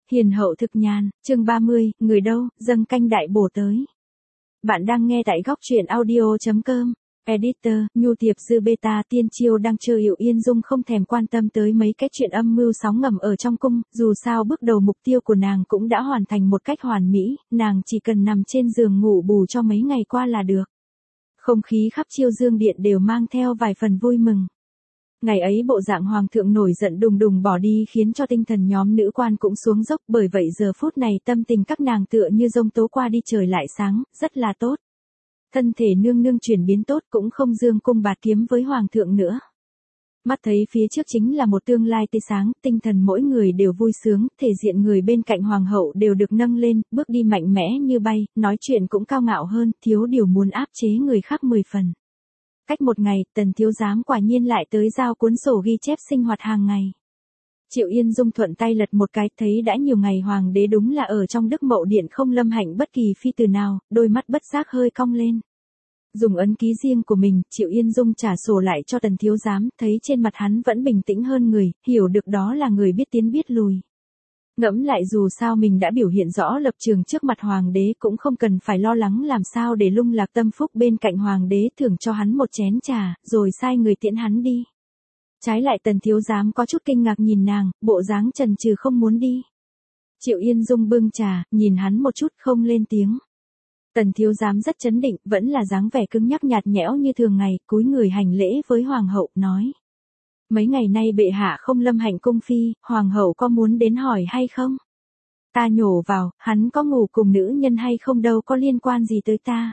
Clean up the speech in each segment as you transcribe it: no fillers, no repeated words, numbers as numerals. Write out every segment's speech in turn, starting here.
Hiền hậu thực nhàn, chương 30, người đâu, dâng canh đại bổ tới. Bạn đang nghe tại góc truyện audio.com. Editor, Nhu Tiệp Dư Beta Tiên Chiêu đang chơi Yệu Yên Dung không thèm quan tâm tới mấy cái chuyện âm mưu sóng ngầm ở trong cung, dù sao bước đầu mục tiêu của nàng cũng đã hoàn thành một cách hoàn mỹ, nàng chỉ cần nằm trên giường ngủ bù cho mấy ngày qua là được. Không khí khắp Chiêu Dương Điện đều mang theo vài phần vui mừng. Ngày ấy bộ dạng hoàng thượng nổi giận đùng đùng bỏ đi khiến cho tinh thần nhóm nữ quan cũng xuống dốc, bởi vậy giờ phút này tâm tình các nàng tựa như giông tố qua đi trời lại sáng, rất là tốt. Thân thể nương nương chuyển biến tốt cũng không dương cung bạt kiếm với hoàng thượng nữa. Mắt thấy phía trước chính là một tương lai tươi sáng, tinh thần mỗi người đều vui sướng, thể diện người bên cạnh hoàng hậu đều được nâng lên, bước đi mạnh mẽ như bay, nói chuyện cũng cao ngạo hơn, thiếu điều muốn áp chế người khác 10 phần. Cách một ngày, Tần thiếu giám quả nhiên lại tới giao cuốn sổ ghi chép sinh hoạt hàng ngày. Triệu Yên Dung thuận tay lật một cái, thấy đã nhiều ngày hoàng đế đúng là ở trong Đức Mậu Điện không lâm hạnh bất kỳ phi từ nào, đôi mắt bất giác hơi cong lên. Dùng ấn ký riêng của mình, Triệu Yên Dung trả sổ lại cho Tần thiếu giám, thấy trên mặt hắn vẫn bình tĩnh hơn người, hiểu được đó là người biết tiến biết lùi. Ngẫm lại dù sao mình đã biểu hiện rõ lập trường trước mặt hoàng đế cũng không cần phải lo lắng làm sao để lung lạc tâm phúc bên cạnh hoàng đế, thưởng cho hắn một chén trà, rồi sai người tiễn hắn đi. Trái lại Tần thiếu giám có chút kinh ngạc nhìn nàng, bộ dáng chần chừ không muốn đi. Triệu Yên Dung bưng trà, nhìn hắn một chút không lên tiếng. Tần thiếu giám rất trấn định, vẫn là dáng vẻ cứng nhắc nhạt nhẽo như thường ngày, cúi người hành lễ với hoàng hậu, nói. Mấy ngày nay bệ hạ không lâm hạnh cung phi, hoàng hậu có muốn đến hỏi hay không? Ta nhổ vào, hắn có ngủ cùng nữ nhân hay không đâu có liên quan gì tới ta.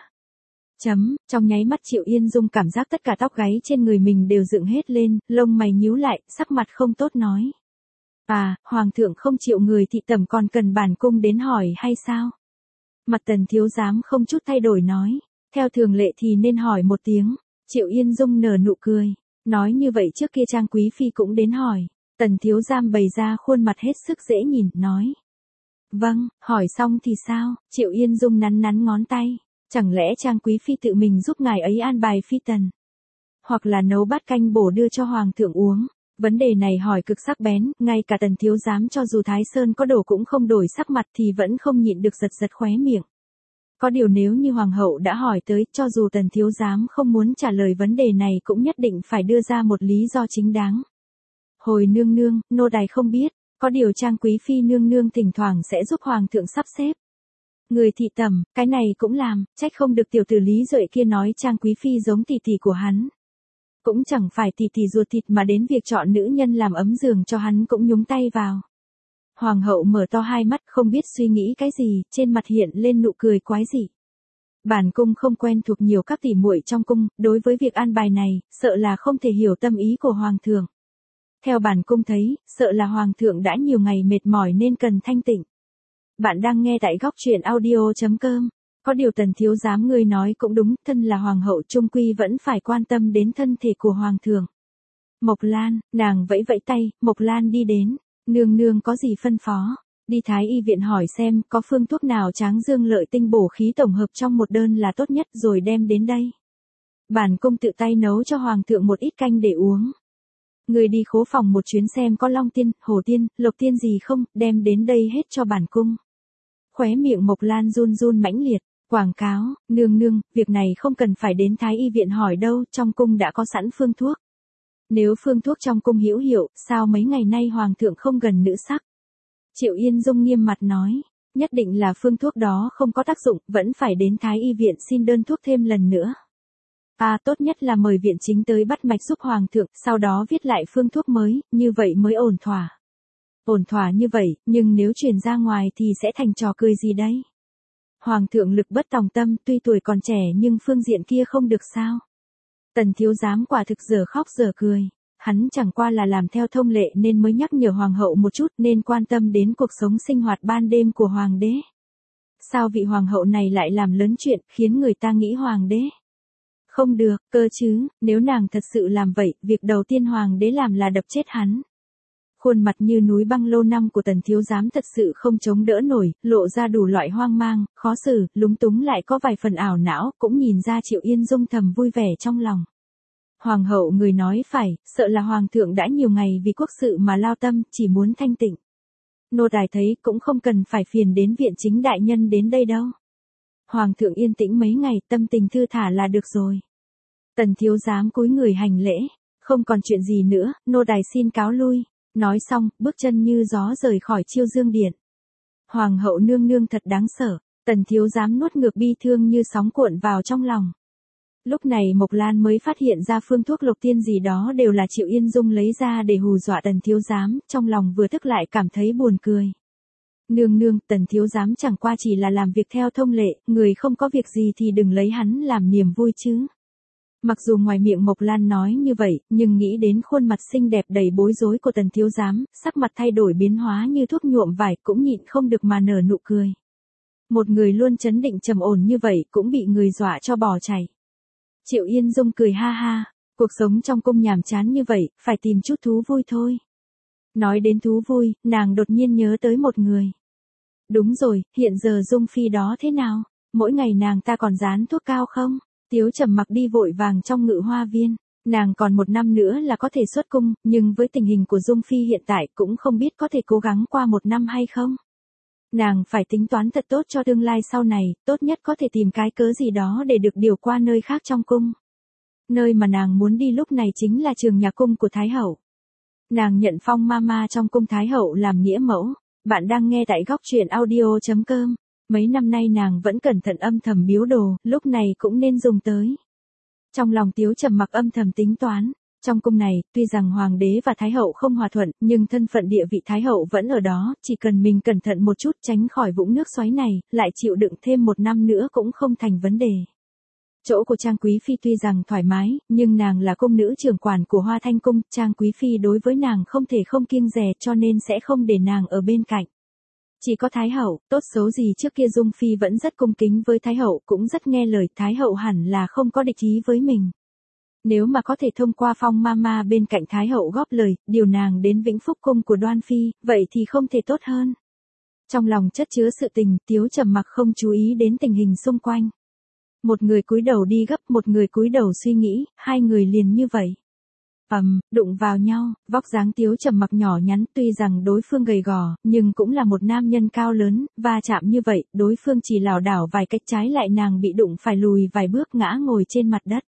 Trong nháy mắt Triệu Yên Dung cảm giác tất cả tóc gáy trên người mình đều dựng hết lên, lông mày nhíu lại, sắc mặt không tốt nói. À, hoàng thượng không chịu người thị tẩm còn cần bản cung đến hỏi hay sao? Mặt Tần thiếu giám không chút thay đổi nói, theo thường lệ thì nên hỏi một tiếng. Triệu Yên Dung nở nụ cười. Nói như vậy trước kia Trang Quý Phi cũng đến hỏi. Tần thiếu giám bày ra khuôn mặt hết sức dễ nhìn, nói. Vâng, hỏi xong thì sao? Triệu Yên Dung nắn nắn ngón tay. Chẳng lẽ Trang Quý Phi tự mình giúp ngài ấy an bài phi tần? Hoặc là nấu bát canh bổ đưa cho hoàng thượng uống? Vấn đề này hỏi cực sắc bén, ngay cả Tần thiếu giám cho dù Thái Sơn có đổ cũng không đổi sắc mặt thì vẫn không nhịn được giật giật khóe miệng. Có điều nếu như hoàng hậu đã hỏi tới, cho dù Tần thiếu giám không muốn trả lời vấn đề này cũng nhất định phải đưa ra một lý do chính đáng. Hồi nương nương, nô tài không biết, có điều Trang Quý Phi nương nương thỉnh thoảng sẽ giúp hoàng thượng sắp xếp. Người thị tẩm, cái này cũng làm, trách không được tiểu tử Lý Duệ kia nói Trang Quý Phi giống tỷ tỷ của hắn. Cũng chẳng phải tỷ tỷ ruột thịt mà đến việc chọn nữ nhân làm ấm giường cho hắn cũng nhúng tay vào. Hoàng hậu mở to hai mắt không biết suy nghĩ cái gì, trên mặt hiện lên nụ cười quái dị. Bản cung không quen thuộc nhiều các tỷ muội trong cung, đối với việc an bài này, sợ là không thể hiểu tâm ý của hoàng thượng. Theo bản cung thấy, sợ là hoàng thượng đã nhiều ngày mệt mỏi nên cần thanh tịnh. Bạn đang nghe tại góc truyện audio.com. Có điều Tần thiếu giám ngươi nói cũng đúng, thân là hoàng hậu trung quy vẫn phải quan tâm đến thân thể của hoàng thượng. Mộc Lan, nàng vẫy vẫy tay, Mộc Lan đi đến. Nương nương có gì phân phó? Đi Thái y viện hỏi xem có phương thuốc nào tráng dương lợi tinh bổ khí tổng hợp trong một đơn là tốt nhất rồi đem đến đây. Bản cung tự tay nấu cho hoàng thượng một ít canh để uống. Người đi khố phòng một chuyến xem có Long Tiên, Hồ Tiên, Lộc Tiên gì không, đem đến đây hết cho bản cung. Khóe miệng Mộc Lan run run mãnh liệt, quảng cáo, nương nương, việc này không cần phải đến Thái y viện hỏi đâu, trong cung đã có sẵn phương thuốc. Nếu phương thuốc trong cung hữu hiệu, sao mấy ngày nay hoàng thượng không gần nữ sắc? Triệu Yên Dung nghiêm mặt nói, nhất định là phương thuốc đó không có tác dụng, vẫn phải đến Thái y viện xin đơn thuốc thêm lần nữa. À, tốt nhất là mời viện chính tới bắt mạch giúp hoàng thượng, sau đó viết lại phương thuốc mới, như vậy mới ổn thỏa. Ổn thỏa như vậy, nhưng nếu truyền ra ngoài thì sẽ thành trò cười gì đấy? Hoàng thượng lực bất tòng tâm, tuy tuổi còn trẻ nhưng phương diện kia không được sao? Tần thiếu giám quả thực giờ khóc giờ cười. Hắn chẳng qua là làm theo thông lệ nên mới nhắc nhở hoàng hậu một chút, nên quan tâm đến cuộc sống sinh hoạt ban đêm của hoàng đế. Sao vị hoàng hậu này lại làm lớn chuyện, khiến người ta nghĩ hoàng đế? Không được, cơ chứ, nếu nàng thật sự làm vậy, việc đầu tiên hoàng đế làm là đập chết hắn. Khuôn mặt như núi băng lâu năm của Tần thiếu giám thật sự không chống đỡ nổi, lộ ra đủ loại hoang mang, khó xử, lúng túng lại có vài phần ảo não, cũng nhìn ra Triệu Yên Dung thầm vui vẻ trong lòng. Hoàng hậu người nói phải, sợ là hoàng thượng đã nhiều ngày vì quốc sự mà lao tâm, chỉ muốn thanh tịnh. Nô tài thấy cũng không cần phải phiền đến viện chính đại nhân đến đây đâu. Hoàng thượng yên tĩnh mấy ngày, tâm tình thư thả là được rồi. Tần thiếu giám cúi người hành lễ, không còn chuyện gì nữa, nô tài xin cáo lui. Nói xong, bước chân như gió rời khỏi Chiêu Dương điện. Hoàng hậu nương nương thật đáng sợ, tần thiếu giám nuốt ngược bi thương như sóng cuộn vào trong lòng. Lúc này Mộc Lan mới phát hiện ra phương thuốc lục tiên gì đó đều là Triệu Yên Dung lấy ra để hù dọa tần thiếu giám, trong lòng vừa tức lại cảm thấy buồn cười. Nương nương, tần thiếu giám chẳng qua chỉ là làm việc theo thông lệ, người không có việc gì thì đừng lấy hắn làm niềm vui chứ. Mặc dù ngoài miệng Mộc Lan nói như vậy, nhưng nghĩ đến khuôn mặt xinh đẹp đầy bối rối của tần thiếu giám, sắc mặt thay đổi biến hóa như thuốc nhuộm vải cũng nhịn không được mà nở nụ cười. Một người luôn trấn định trầm ổn như vậy cũng bị người dọa cho bỏ chạy. Triệu Yên Dung cười ha ha, cuộc sống trong cung nhàm chán như vậy, phải tìm chút thú vui thôi. Nói đến thú vui, nàng đột nhiên nhớ tới một người. Đúng rồi, hiện giờ Dung Phi đó thế nào? Mỗi ngày nàng ta còn dán thuốc cao không? Tiếu Trầm Mặc đi vội vàng trong Ngự Hoa Viên. Nàng còn 1 năm nữa là có thể xuất cung, nhưng với tình hình của Dung Phi hiện tại cũng không biết có thể cố gắng qua 1 năm hay không. Nàng phải tính toán thật tốt cho tương lai sau này, tốt nhất có thể tìm cái cớ gì đó để được điều qua nơi khác trong cung. Nơi mà nàng muốn đi lúc này chính là Trường Nhạc Cung của Thái Hậu. Nàng nhận phong mama trong cung Thái Hậu làm nghĩa mẫu. Bạn đang nghe tại góc truyện audio.com. Mấy năm nay nàng vẫn cẩn thận âm thầm biếu đồ, lúc này cũng nên dùng tới. Trong lòng Tiếu Trầm Mặc âm thầm tính toán. Trong cung này, tuy rằng Hoàng đế và Thái Hậu không hòa thuận, nhưng thân phận địa vị Thái Hậu vẫn ở đó, chỉ cần mình cẩn thận một chút tránh khỏi vũng nước xoáy này, lại chịu đựng thêm 1 năm nữa cũng không thành vấn đề. Chỗ của Trang Quý Phi tuy rằng thoải mái, nhưng nàng là cung nữ trưởng quản của Hoa Thanh Cung, Trang Quý Phi đối với nàng không thể không kiêng dè cho nên sẽ không để nàng ở bên cạnh. Chỉ có Thái Hậu, tốt xấu gì trước kia Dung Phi vẫn rất cung kính với Thái Hậu, cũng rất nghe lời, Thái Hậu hẳn là không có địch ý với mình. Nếu mà có thể thông qua phong mama bên cạnh Thái Hậu góp lời, điều nàng đến Vĩnh Phúc Cung của Đoan Phi, vậy thì không thể tốt hơn. Trong lòng chất chứa sự tình, Tiếu Trầm Mặc không chú ý đến tình hình xung quanh. Một người cúi đầu đi gấp, một người cúi đầu suy nghĩ, hai người liền như vậy. Đụng vào nhau, vóc dáng Tiếu Trầm Mặc nhỏ nhắn, tuy rằng đối phương gầy gò, nhưng cũng là một nam nhân cao lớn, va chạm như vậy, đối phương chỉ lảo đảo vài cách trái lại nàng bị đụng phải lùi vài bước ngã ngồi trên mặt đất.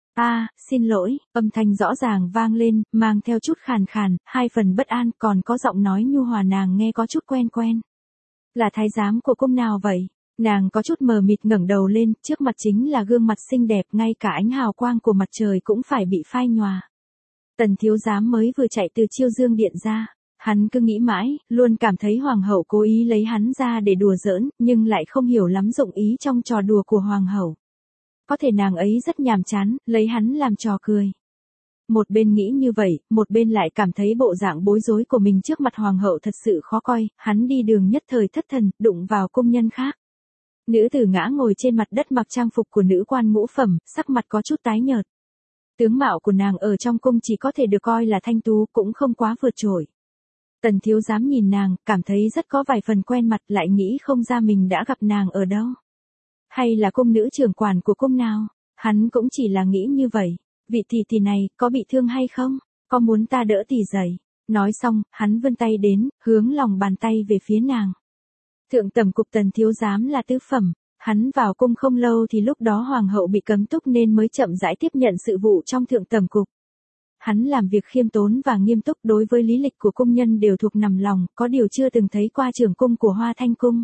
Xin lỗi, âm thanh rõ ràng vang lên, mang theo chút khàn khàn, 2 phần bất an, còn có giọng nói nhu hòa nàng nghe có chút quen quen. Là thái giám của cung nào vậy? Nàng có chút mờ mịt ngẩng đầu lên, trước mặt chính là gương mặt xinh đẹp, ngay cả ánh hào quang của mặt trời cũng phải bị phai nhòa. Tần thiếu giám mới vừa chạy từ Chiêu Dương điện ra, hắn cứ nghĩ mãi, luôn cảm thấy hoàng hậu cố ý lấy hắn ra để đùa giỡn, nhưng lại không hiểu lắm dụng ý trong trò đùa của hoàng hậu. Có thể nàng ấy rất nhàm chán, lấy hắn làm trò cười. Một bên nghĩ như vậy, một bên lại cảm thấy bộ dạng bối rối của mình trước mặt hoàng hậu thật sự khó coi, hắn đi đường nhất thời thất thần, đụng vào cung nhân khác. Nữ tử ngã ngồi trên mặt đất mặc trang phục của nữ quan ngũ phẩm, sắc mặt có chút tái nhợt. Tướng mạo của nàng ở trong cung chỉ có thể được coi là thanh tú, cũng không quá vượt trội. Tần thiếu giám nhìn nàng, cảm thấy rất có vài phần quen mặt, lại nghĩ không ra mình đã gặp nàng ở đâu. Hay là cung nữ trưởng quản của cung nào? Hắn cũng chỉ là nghĩ như vậy. Vị tỷ này, có bị thương hay không? Có muốn ta đỡ tỷ dậy? Nói xong, hắn vươn tay đến, hướng lòng bàn tay về phía nàng. Thượng tẩm cục Tần thiếu giám là tứ phẩm. Hắn vào cung không lâu thì lúc đó hoàng hậu bị cấm túc nên mới chậm rãi tiếp nhận sự vụ trong thượng tẩm cục. Hắn làm việc khiêm tốn và nghiêm túc, đối với lý lịch của cung nhân đều thuộc nằm lòng, có điều chưa từng thấy qua trưởng cung của Hoa Thanh Cung.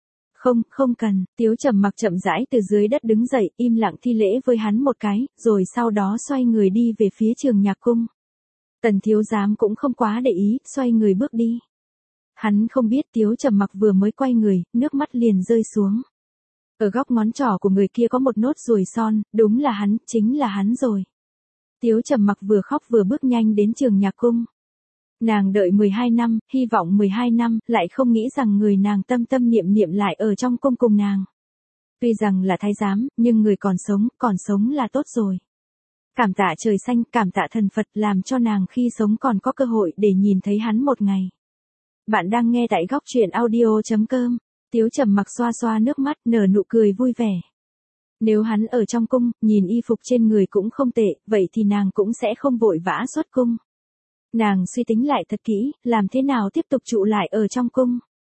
Không cần, Tiếu Trầm Mặc chậm rãi từ dưới đất đứng dậy, im lặng thi lễ với hắn một cái, rồi sau đó xoay người đi về phía Trường Nhạc Cung. Tần thiếu giám cũng không quá để ý, xoay người bước đi. Hắn không biết Tiếu Trầm Mặc vừa mới quay người, nước mắt liền rơi xuống. Ở góc ngón trỏ của người kia có một nốt ruồi son, đúng là hắn, chính là hắn rồi. Tiếu Trầm Mặc vừa khóc vừa bước nhanh đến Trường Nhạc Cung. Nàng đợi 12 năm, hy vọng 12 năm, lại không nghĩ rằng người nàng tâm tâm niệm niệm lại ở trong cung cùng nàng. Tuy rằng là thái giám, nhưng người còn sống là tốt rồi. Cảm tạ trời xanh, cảm tạ thần Phật làm cho nàng khi sống còn có cơ hội để nhìn thấy hắn một ngày. Bạn đang nghe tại góc truyện audio.com. Tiếu Trầm Mặc xoa xoa nước mắt, nở nụ cười vui vẻ. Nếu hắn ở trong cung, nhìn y phục trên người cũng không tệ, vậy thì nàng cũng sẽ không vội vã xuất cung. Nàng suy tính lại thật kỹ, làm thế nào tiếp tục trụ lại ở trong cung.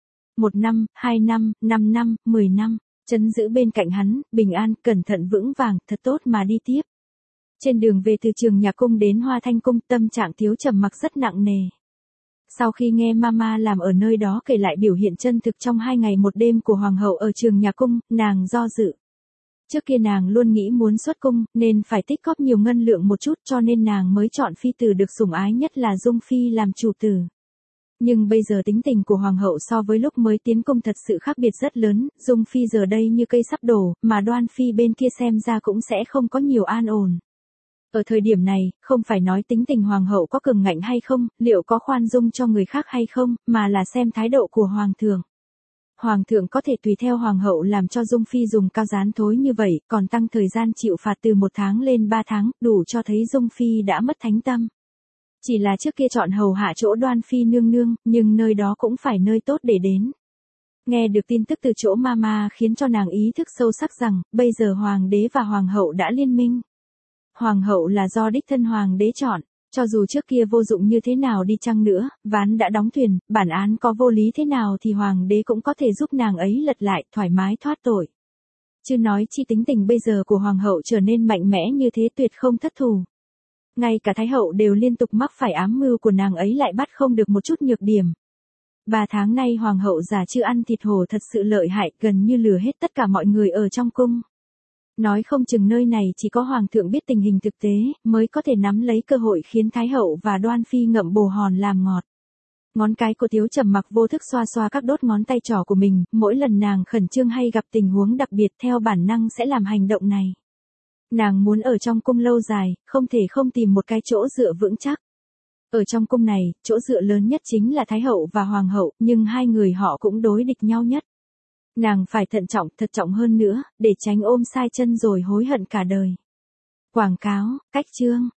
1 năm, 2 năm, 5 năm, 10 năm, trấn giữ bên cạnh hắn, bình an, cẩn thận vững vàng, thật tốt mà đi tiếp. Trên đường về từ Trường Nhạc Cung đến Hoa Thanh Cung, tâm trạng Tiếu Trầm Mặc rất nặng nề. Sau khi nghe Mama làm ở nơi đó kể lại biểu hiện chân thực trong 2 ngày 1 đêm của Hoàng hậu ở Trường Nhạc Cung, nàng do dự. Trước kia nàng luôn nghĩ muốn xuất cung, nên phải tích góp nhiều ngân lượng một chút, cho nên nàng mới chọn phi tử được sủng ái nhất là Dung Phi làm chủ tử. Nhưng bây giờ tính tình của Hoàng hậu so với lúc mới tiến cung thật sự khác biệt rất lớn, Dung Phi giờ đây như cây sắp đổ, mà Đoan Phi bên kia xem ra cũng sẽ không có nhiều an ổn. Ở thời điểm này, không phải nói tính tình Hoàng hậu có cường ngạnh hay không, liệu có khoan dung cho người khác hay không, mà là xem thái độ của Hoàng thượng. Hoàng thượng có thể tùy theo Hoàng hậu làm cho Dung Phi dùng cao gián thối như vậy, còn tăng thời gian chịu phạt từ 1 tháng lên 3 tháng, đủ cho thấy Dung Phi đã mất thánh tâm. Chỉ là trước kia chọn hầu hạ chỗ Đoan Phi nương nương, nhưng nơi đó cũng phải nơi tốt để đến. Nghe được tin tức từ chỗ Mama khiến cho nàng ý thức sâu sắc rằng, bây giờ Hoàng đế và Hoàng hậu đã liên minh. Hoàng hậu là do đích thân Hoàng đế chọn, cho dù trước kia vô dụng như thế nào đi chăng nữa, ván đã đóng thuyền, bản án có vô lý thế nào thì Hoàng đế cũng có thể giúp nàng ấy lật lại, thoải mái thoát tội. Chứ nói chi tính tình bây giờ của Hoàng hậu trở nên mạnh mẽ như thế tuyệt không thất thù. Ngay cả Thái hậu đều liên tục mắc phải ám mưu của nàng ấy lại bắt không được một chút nhược điểm. 3 tháng nay Hoàng hậu già chưa ăn thịt hổ thật sự lợi hại, gần như lừa hết tất cả mọi người ở trong cung. Nói không chừng nơi này chỉ có Hoàng thượng biết tình hình thực tế, mới có thể nắm lấy cơ hội khiến Thái hậu và Đoan Phi ngậm bồ hòn làm ngọt. Ngón cái của Tiếu Trầm Mặc vô thức xoa xoa các đốt ngón tay trỏ của mình, mỗi lần nàng khẩn trương hay gặp tình huống đặc biệt theo bản năng sẽ làm hành động này. Nàng muốn ở trong cung lâu dài, không thể không tìm một cái chỗ dựa vững chắc. Ở trong cung này, chỗ dựa lớn nhất chính là Thái hậu và Hoàng hậu, nhưng hai người họ cũng đối địch nhau nhất. Nàng phải thận trọng, thật trọng hơn nữa, để tránh ôm sai chân rồi hối hận cả đời. Quảng cáo, cách chương.